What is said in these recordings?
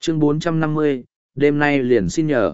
Chương 450, đêm nay liền xin nhờ.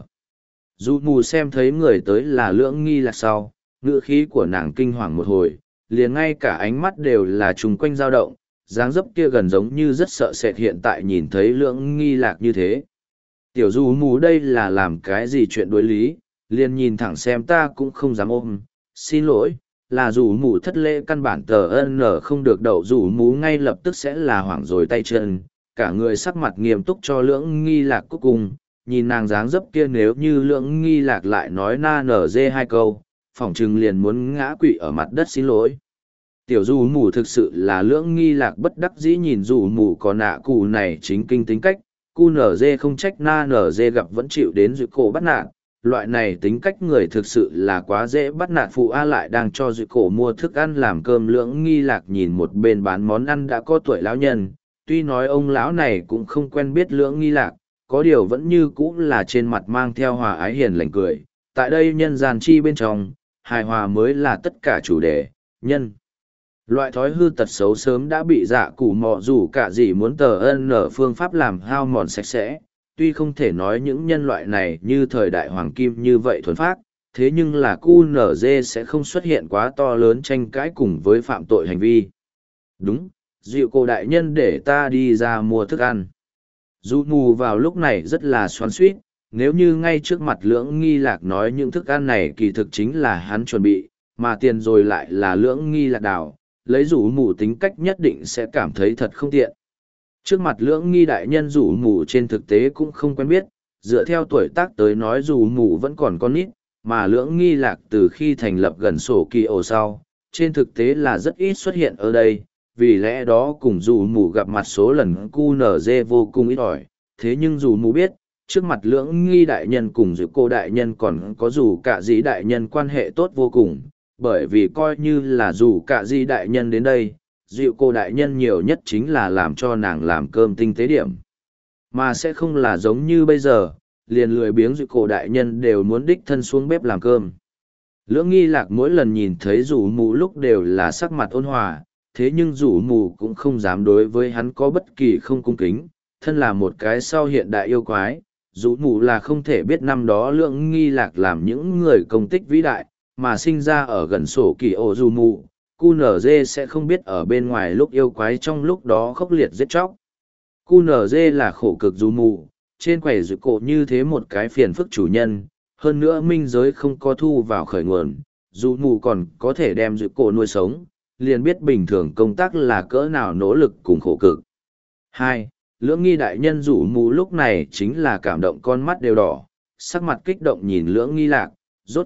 Dù mù xem thấy người tới là Lưỡng Nghi Lạc sau, ngữ khí của nàng kinh hoàng một hồi, liền ngay cả ánh mắt đều là chung quanh dao động, dáng dấp kia gần giống như rất sợ sệt hiện tại nhìn thấy Lưỡng Nghi Lạc như thế. Tiểu dù mù đây là làm cái gì chuyện đối lý, liền nhìn thẳng xem ta cũng không dám ôm, xin lỗi, là dù mù thất lễ căn bản tờ ân nở không được đậu dù mù ngay lập tức sẽ là hoảng rồi tay chân, cả người sắc mặt nghiêm túc cho Lưỡng Nghi Lạc cuối cùng, nhìn nàng dáng dấp kia nếu như Lưỡng Nghi Lạc lại nói na nở dê hai câu, phỏng chừng liền muốn ngã quỵ ở mặt đất xin lỗi. Tiểu dù mù thực sự là Lưỡng Nghi Lạc bất đắc dĩ nhìn dù mù có nạ cụ này chính kinh tính cách, cu nở dê không trách na nở dê gặp vẫn chịu đến dự cổ bắt nạt. Loại này tính cách người thực sự là quá dễ bắt nạt phụ A lại đang cho dự cổ mua thức ăn làm cơm. Lưỡng Nghi Lạc nhìn một bên bán món ăn đã có tuổi lão nhân, tuy nói ông lão này cũng không quen biết Lưỡng Nghi Lạc, có điều vẫn như cũ là trên mặt mang theo hòa ái hiền lành cười. Tại đây nhân gian chi bên trong, hài hòa mới là tất cả chủ đề, nhân. Loại thói hư tật xấu sớm đã bị dạ cụ mọ dù cả gì muốn tờ ân ở phương pháp làm hao mòn sạch sẽ, tuy không thể nói những nhân loại này như thời đại hoàng kim như vậy thuần phát, thế nhưng là QNZ sẽ không xuất hiện quá to lớn tranh cãi cùng với phạm tội hành vi. Đúng, dịu cô đại nhân để ta đi ra mua thức ăn. Dù mù vào lúc này rất là xoắn xuýt, nếu như ngay trước mặt Lưỡng Nghi Lạc nói những thức ăn này kỳ thực chính là hắn chuẩn bị, mà tiền rồi lại là Lưỡng Nghi Lạc đào, lấy rủ mù tính cách nhất định sẽ cảm thấy thật không tiện. Trước mặt Lưỡng Nghi đại nhân rủ mù trên thực tế cũng không quen biết, dựa theo tuổi tác tới nói rủ mù vẫn còn con nít, mà Lưỡng Nghi Lạc từ khi thành lập gần sổ kỳ ổ sau, trên thực tế là rất ít xuất hiện ở đây, vì lẽ đó cùng rủ mù gặp mặt số lần QNZ vô cùng ít ỏi, thế nhưng rủ mù biết, trước mặt Lưỡng Nghi đại nhân cùng dự cô đại nhân còn có dù cả dĩ đại nhân quan hệ tốt vô cùng, bởi vì coi như là dù cả dĩ đại nhân đến đây, dịu cô đại nhân nhiều nhất chính là làm cho nàng làm cơm tinh tế điểm. Mà sẽ không là giống như bây giờ, liền lười biếng dịu cô đại nhân đều muốn đích thân xuống bếp làm cơm. Lưỡng Nghi Lạc mỗi lần nhìn thấy rủ mù lúc đều là sắc mặt ôn hòa, thế nhưng rủ mù cũng không dám đối với hắn có bất kỳ không cung kính, thân là một cái sau hiện đại yêu quái, rủ mù là không thể biết năm đó Lưỡng Nghi Lạc làm những người công tích vĩ đại, mà sinh ra ở gần sổ kỳ ổ rủ mù. QNZ sẽ không biết ở bên ngoài lúc yêu quái trong lúc đó khốc liệt giết chóc. QNZ là khổ cực dù mù, trên quầy dự cổ như thế một cái phiền phức chủ nhân, hơn nữa minh giới không có thu vào khởi nguồn, dù mù còn có thể đem dự cổ nuôi sống, liền biết bình thường công tác là cỡ nào nỗ lực cùng khổ cực. 2. Lưỡng Nghi đại nhân rủ mù lúc này chính là cảm động con mắt đều đỏ, sắc mặt kích động nhìn Lưỡng Nghi Lạc,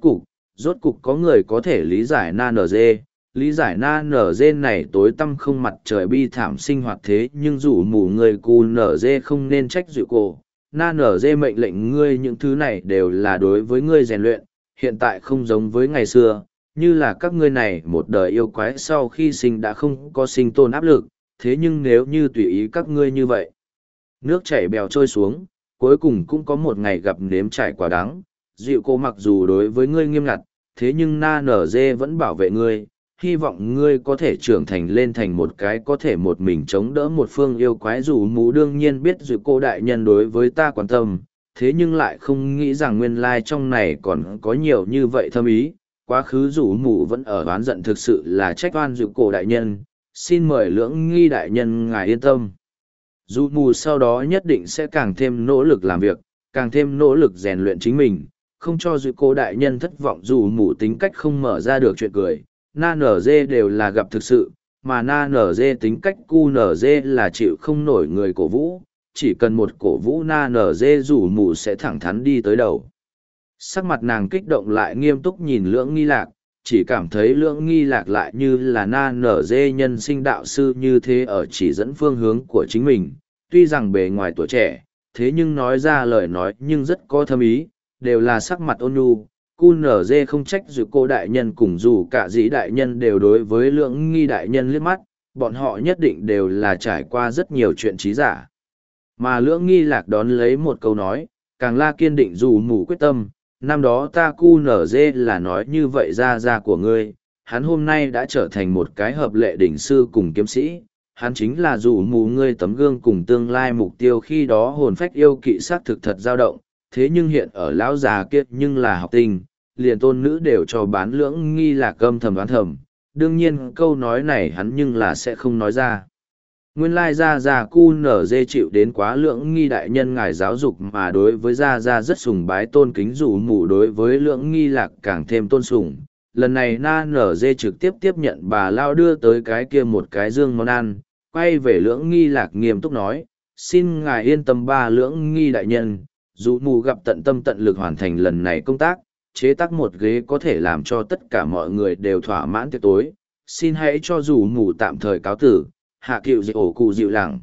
rốt cục có người có thể lý giải na nở dê. Lý giải na nở dê này tối tăm không mặt trời bi thảm sinh hoạt thế nhưng rủ mù người cù nở dê không nên trách dịu cổ. Na nở dê mệnh lệnh ngươi những thứ này đều là đối với ngươi rèn luyện, hiện tại không giống với ngày xưa, như là các ngươi này một đời yêu quái sau khi sinh đã không có sinh tồn áp lực, thế nhưng nếu như tùy ý các ngươi như vậy. Nước chảy bèo trôi xuống, cuối cùng cũng có một ngày gặp nếm trải quả đắng, dịu cổ mặc dù đối với ngươi nghiêm ngặt, thế nhưng na nở dê vẫn bảo vệ ngươi. Hy vọng ngươi có thể trưởng thành lên thành một cái có thể một mình chống đỡ một phương yêu quái rủ mù đương nhiên biết dù cô đại nhân đối với ta quan tâm, thế nhưng lại không nghĩ rằng nguyên lai trong này còn có nhiều như vậy thâm ý, quá khứ rủ mù vẫn ở oán giận thực sự là trách oan dù cô đại nhân, xin mời Lưỡng Nghi đại nhân ngài yên tâm. Dù mù sau đó nhất định sẽ càng thêm nỗ lực làm việc, càng thêm nỗ lực rèn luyện chính mình, không cho dù cô đại nhân thất vọng dù mù tính cách không mở ra được chuyện cười. Na nở dê đều là gặp thực sự, mà na nở dê tính cách cu nở dê là chịu không nổi người cổ vũ, chỉ cần một cổ vũ na nở dê rủ mù sẽ thẳng thắn đi tới đầu. Sắc mặt nàng kích động lại nghiêm túc nhìn Lưỡng Nghi Lạc, chỉ cảm thấy Lưỡng Nghi Lạc lại như là na nở dê nhân sinh đạo sư như thế ở chỉ dẫn phương hướng của chính mình, tuy rằng bề ngoài tuổi trẻ, thế nhưng nói ra lời nói nhưng rất có thâm ý, đều là sắc mặt ôn nhu. QNZ không trách dù cô đại nhân cùng dù cả dĩ đại nhân đều đối với Lưỡng Nghi đại nhân liếc mắt, bọn họ nhất định đều là trải qua rất nhiều chuyện trí giả. Mà Lưỡng Nghi Lạc đón lấy một câu nói, càng la kiên định dù mù quyết tâm, năm đó ta QNZ là nói như vậy ra của ngươi, hắn hôm nay đã trở thành một cái hợp lệ đỉnh sư cùng kiếm sĩ, hắn chính là rủ mù ngươi tấm gương cùng tương lai mục tiêu khi đó hồn phách yêu kỵ xác thực thật dao động, thế nhưng hiện ở lão già kia nhưng là học tinh, liền tôn nữ đều cho bán lưỡng nghi lạc âm thầm đoán thầm, đương nhiên câu nói này hắn nhưng là sẽ không nói ra. Nguyên lai Gia Cu nở dê chịu đến quá lưỡng nghi đại nhân ngài giáo dục mà đối với Gia rất sùng bái tôn kính rủ mù đối với lưỡng nghi lạc càng thêm tôn sùng. Lần này na nở dê trực tiếp tiếp nhận bà Lao đưa tới cái kia một cái dương món ăn, quay về lưỡng nghi lạc nghiêm túc nói, xin ngài yên tâm ba lưỡng nghi đại nhân, rủ mù gặp tận tâm tận lực hoàn thành lần này công tác, chế tác một ghế có thể làm cho tất cả mọi người đều thỏa mãn tiệc tối, xin hãy cho rủ mù tạm thời cáo tử. Hạ cựu dị ổ cụ dịu lặng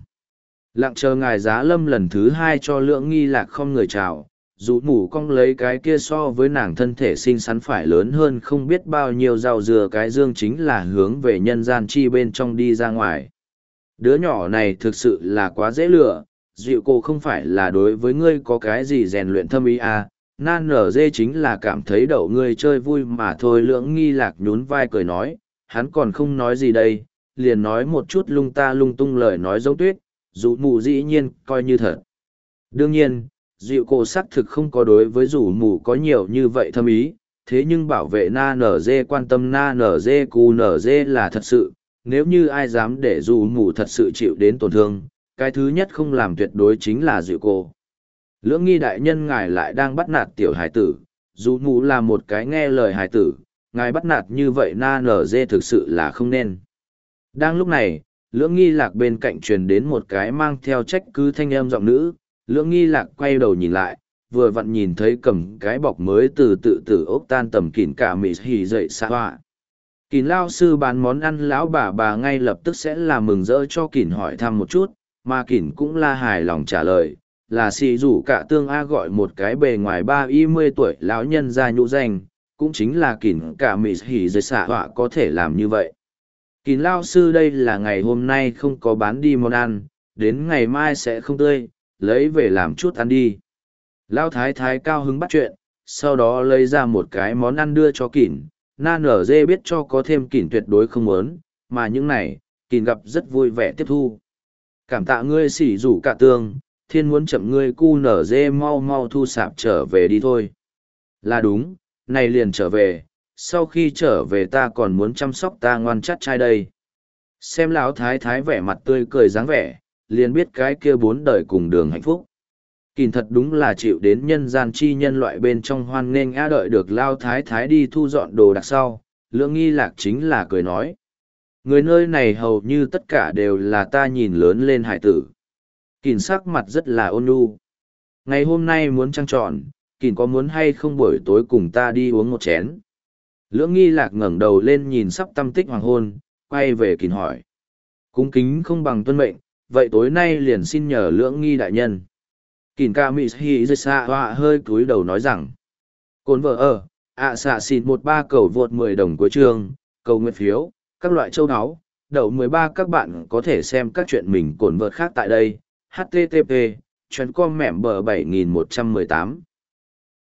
chờ ngài giá lâm lần thứ hai cho lưỡng nghi lạc không người chào, rủ mù cong lấy cái kia so với nàng thân thể xinh xắn phải lớn hơn không biết bao nhiêu rau dừa cái dương chính là hướng về nhân gian chi bên trong đi ra ngoài. Đứa nhỏ này thực sự là quá dễ lựa, dịu cô không phải là đối với ngươi có cái gì rèn luyện thâm ý à, nan nở dê chính là cảm thấy đậu ngươi chơi vui mà thôi. Lưỡng nghi lạc nhún vai cười nói, hắn còn không nói gì đây, liền nói một chút lung ta lung tung lời nói giống tuyết, rủ mù dĩ nhiên coi như thật. Đương nhiên, dịu cổ xác thực không có đối với rủ mù có nhiều như vậy thâm ý, thế nhưng bảo vệ na nở dê quan tâm na nở dê cu nở dê là thật sự, nếu như ai dám để rủ mù thật sự chịu đến tổn thương, cái thứ nhất không làm tuyệt đối chính là dịu cổ. Lưỡng nghi đại nhân ngài lại đang bắt nạt tiểu hải tử, rủ mù là một cái nghe lời hải tử, ngài bắt nạt như vậy na nở dê thực sự là không nên. Đang lúc này, lưỡng nghi lạc bên cạnh truyền đến một cái mang theo trách cứ thanh âm giọng nữ, lưỡng nghi lạc quay đầu nhìn lại, vừa vặn nhìn thấy cầm cái bọc mới từ tự tử ốc tan tầm kỉn cả mị hì dậy xa hoa. Kỉn lao sư bán món ăn lão bà ngay lập tức sẽ là mừng rỡ cho kỉn hỏi thăm một chút, mà kỉn cũng là hài lòng trả lời, là xì rủ cả tương A gọi một cái bề ngoài 30 tuổi lão nhân ra nhũ danh, cũng chính là kỉn cả mị hì dậy xa hoa có thể làm như vậy. Kín lao sư đây là ngày hôm nay không có bán đi món ăn, đến ngày mai sẽ không tươi, lấy về làm chút ăn đi. Lao thái thái cao hứng bắt chuyện, sau đó lấy ra một cái món ăn đưa cho kỉn, na nở dê biết cho có thêm kỉn tuyệt đối không muốn, mà những này, kỉn gặp rất vui vẻ tiếp thu. Cảm tạ ngươi xỉ rủ cả tương, thiên muốn chậm ngươi cu nở dê mau mau thu sạp trở về đi thôi. Là đúng, này liền trở về. Sau khi trở về ta còn muốn chăm sóc ta ngoan chắt trai đây. Xem lão thái thái vẻ mặt tươi cười dáng vẻ, liền biết cái kia 4 đời cùng đường hạnh phúc. Kìn thật đúng là chịu đến nhân gian chi nhân loại bên trong hoan nghênh a. Đợi được lao thái thái đi thu dọn đồ đạc sau, lưỡng nghi lạc chính là cười nói. Người nơi này hầu như tất cả đều là ta nhìn lớn lên hải tử. Kìn sắc mặt rất là ôn nhu. Ngày hôm nay muốn trăng tròn, Kìn có muốn hay không buổi tối cùng ta đi uống một chén? Lưỡng nghi lạc ngẩng đầu lên nhìn sắp tâm tích hoàng hôn, quay về Kìn hỏi. Cung kính không bằng tuân mệnh, vậy tối nay liền xin nhờ lưỡng nghi đại nhân. Kìn ca mị hi dây xa họa hơi cúi đầu nói rằng. Cồn vợ ở, xạ xịn 13 cầu vượt 10 đồng của trường, cầu nguyện phiếu, các loại châu áo, đậu 13 các bạn có thể xem các chuyện mình cồn vợt khác tại đây. HTTP, chuyến com mẻm bờ 7118.